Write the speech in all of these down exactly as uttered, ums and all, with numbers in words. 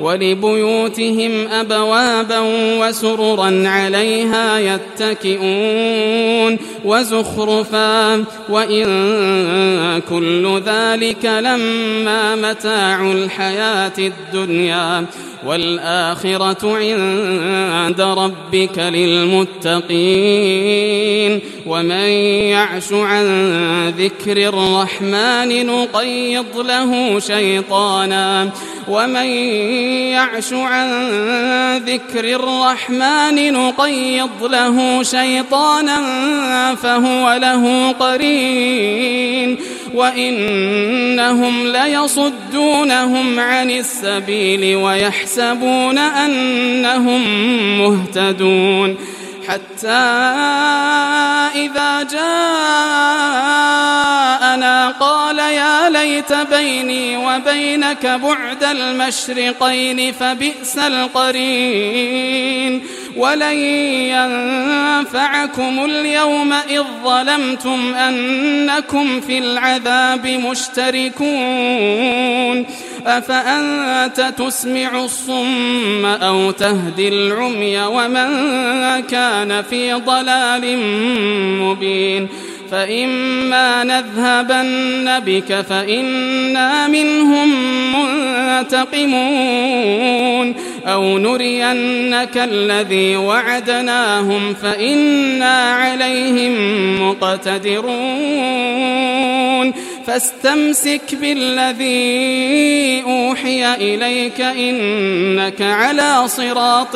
ولبيوتهم أبوابا وسررا عليها يتكئون وزخرفا وإن كل ذلك لما متاع الحياة الدنيا والآخرة عند ربك للمتقين ومن يعش عن ذكر الرحمن نقيض له شيطانا ومن يعش عن ذكر الرحمن نقيض له شيطانا فهو له قرين وإنهم ليصدونهم عن السبيل ويحسبون أنهم مهتدون حتى إذا جاءنا قال يا ليت بيني وبينك بعد المشرقين فبئس القرين ولن ينفعكم اليوم إذ ظلمتم أنكم في العذاب مشتركون أفأنت تسمع الصم أو تهدي العمي ومن كان في ضلال مبين فإما نذهبن بك فإنا منهم منتقمون أو نرينك الذي وعدناهم فإنا عليهم مقتدرون فاستمسك بالذي أوحي إليك إنك على صراط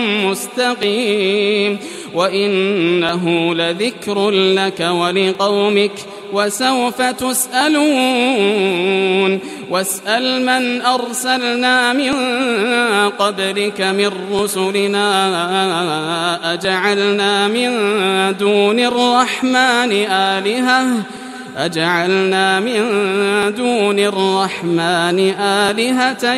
مستقيم وإنه لذكر لك ولقومك وسوف تسألون واسأل من أرسلنا من قبلك من رسلنا أجعلنا من دون الرحمن آلهة أجعلنا من دون الرحمن آلهة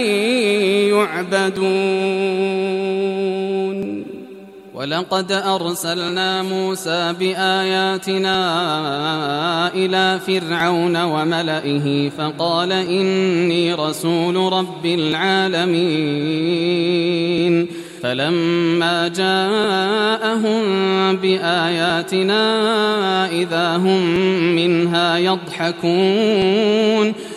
يعبدون ولقد أرسلنا موسى بآياتنا إلى فرعون وملئه فقال إني رسول رب العالمين فلما جاءهم بآياتنا إذا هم منها يضحكون